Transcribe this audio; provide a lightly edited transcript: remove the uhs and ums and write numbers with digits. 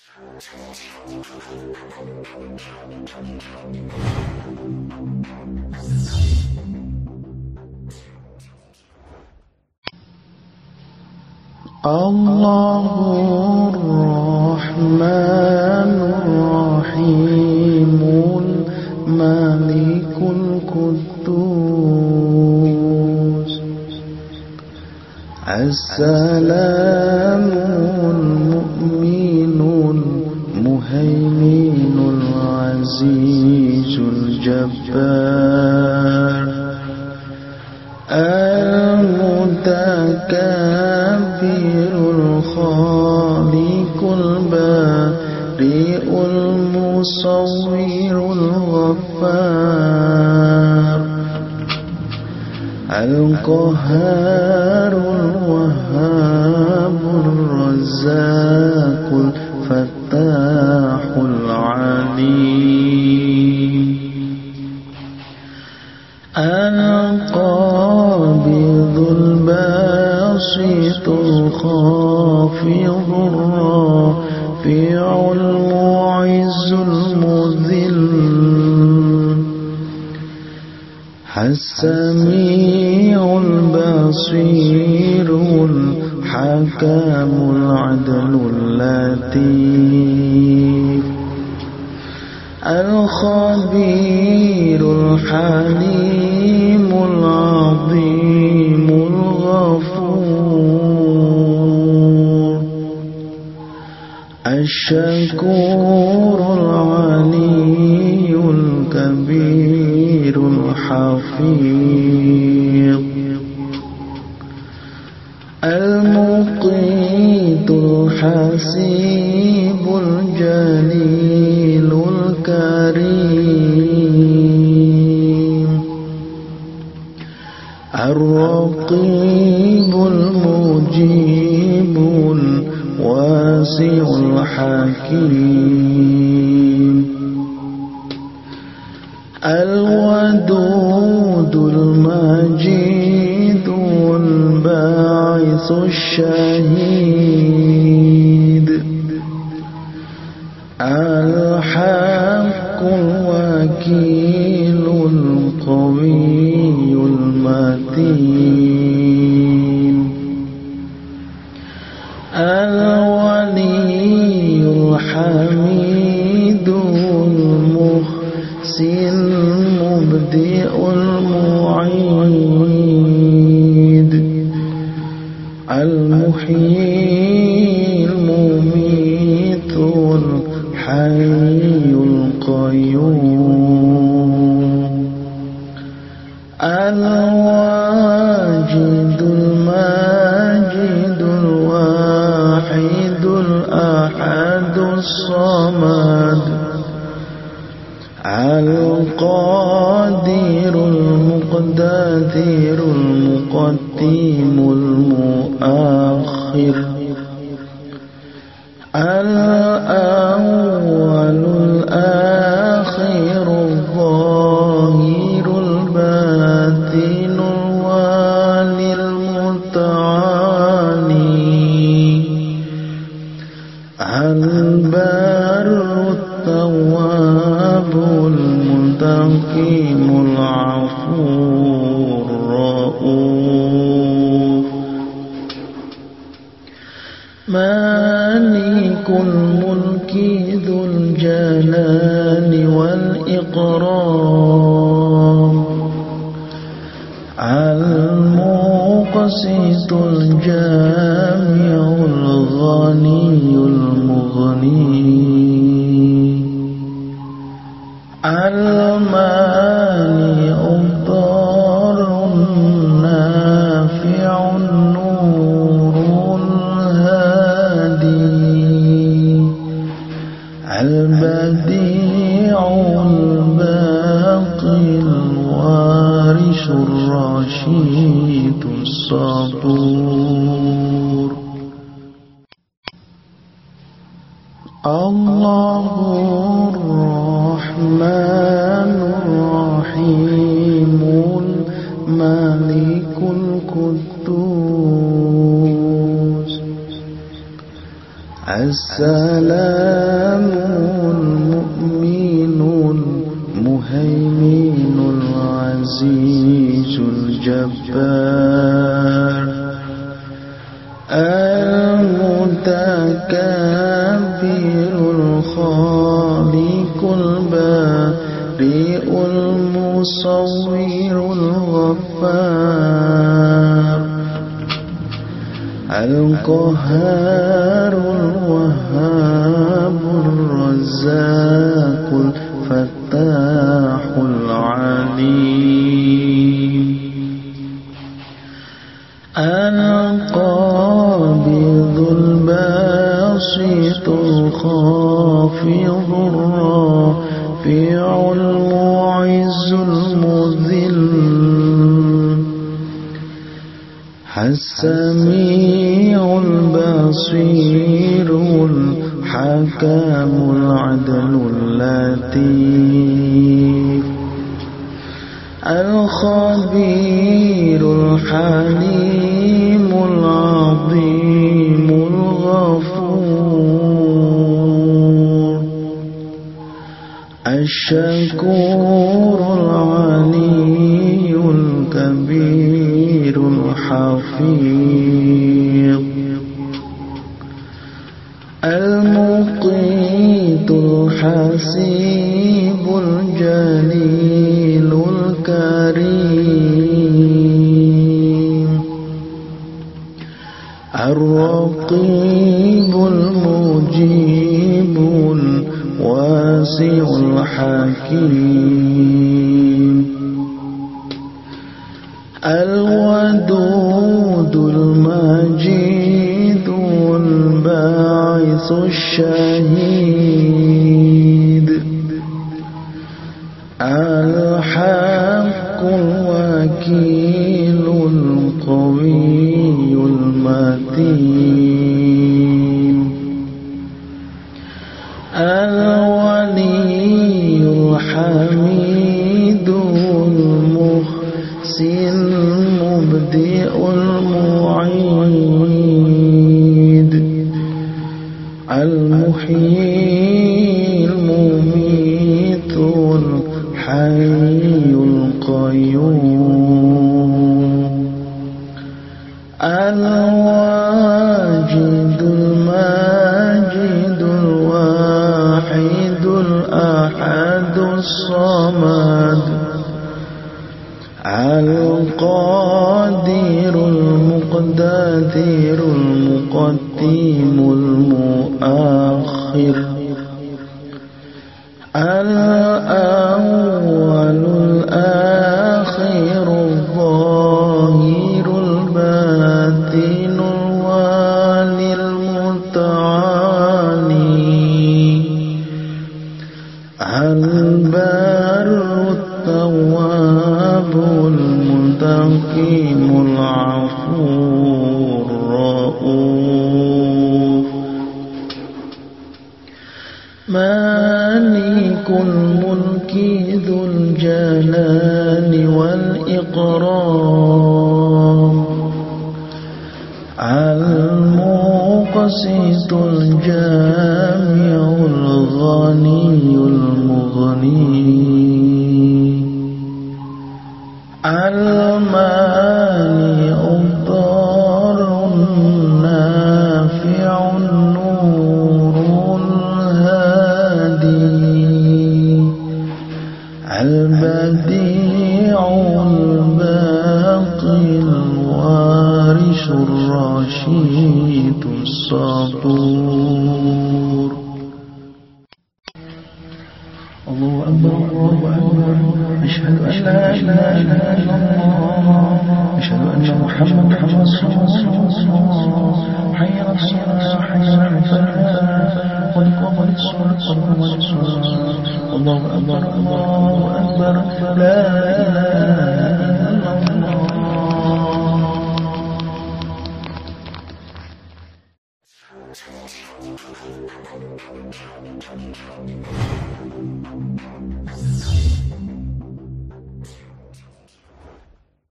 الله الرحمن الرحيم الملك القدوس السلام المؤمن المهيمن العزيز الجبار المتكبر الخالق البارئ المصور الغفار القهار الوهاب الرزاق الفتاح العليم القابض الباسط الخافض الرافع المعز المذل السميع البصير الحكم العدل اللطيف الخبير الحليم العظيم الغفور الشكور العلي الكبير الحفيظ المقيت الحسيب الجليل الكريم الرقيب المجيب الواسع الحكيم الودود المجيد الباعث الشهيد الحق الوكيل القوي المتين الولي الحميد المحسن المبدئ المعيد المحيي المميت الحي القيوم الواجد الماجد الواحد الأحد الصمد القادر المقتدر المقدم المؤخر الأول الآخر الظاهر الباطن الوالي المتعالي البر التواب المنتقم العفو الرؤوف مالك الملك ذو الجلال والإكرام المقسط الجامع الغني المغني المانع الضار النافع النور الهادي البديع الباقي الوارث الرشيد الصبور الله الرحمن الرحيم الملك القدوس السلام المؤمن المهيمن العزيز الجبار المتكبر الخالق البارئ المصور الغفار القهار الوهاب الرزاق الفتاح العليم القابض الباسط الخافض الرافع المعز المذل السميع البصير الحكم العدل اللطيف الخبير الحليم العظيم الغفور الشكور العلي الكبير الحفيظ المقيت الحسيب الجليل الكريم الرقيب المجيب الواسع الحكيم الودود المجيد الباعث الشهيد الحق الوكيل القوي المتين الولي الحميد المحسن المبدئ المعيد المحيي المميت الحي القيوم الواجد الماجد الواحد الأحد الصمد القادر المقتدر المقدم المؤخر الأول الآخر الظاهر الباطن الوالي المتعالي البر التواب المنتقم العفو الرؤوف مالك الملك ذو الجلال والإكرام المقسط الجامع الغني المغني المانع الضار النافع النور الهادي البديع الباقي الوارث الرشيد الصبور. الله أكبر الله أكبر. أشهد أن لا إله إلا الله أشهد أن محمدا رسول الله. حي على الصلاة حي على الفلاح قد قامت الصلاة قد قامت الصلاة. الله أكبر الله أكبر لا إله إلا الله.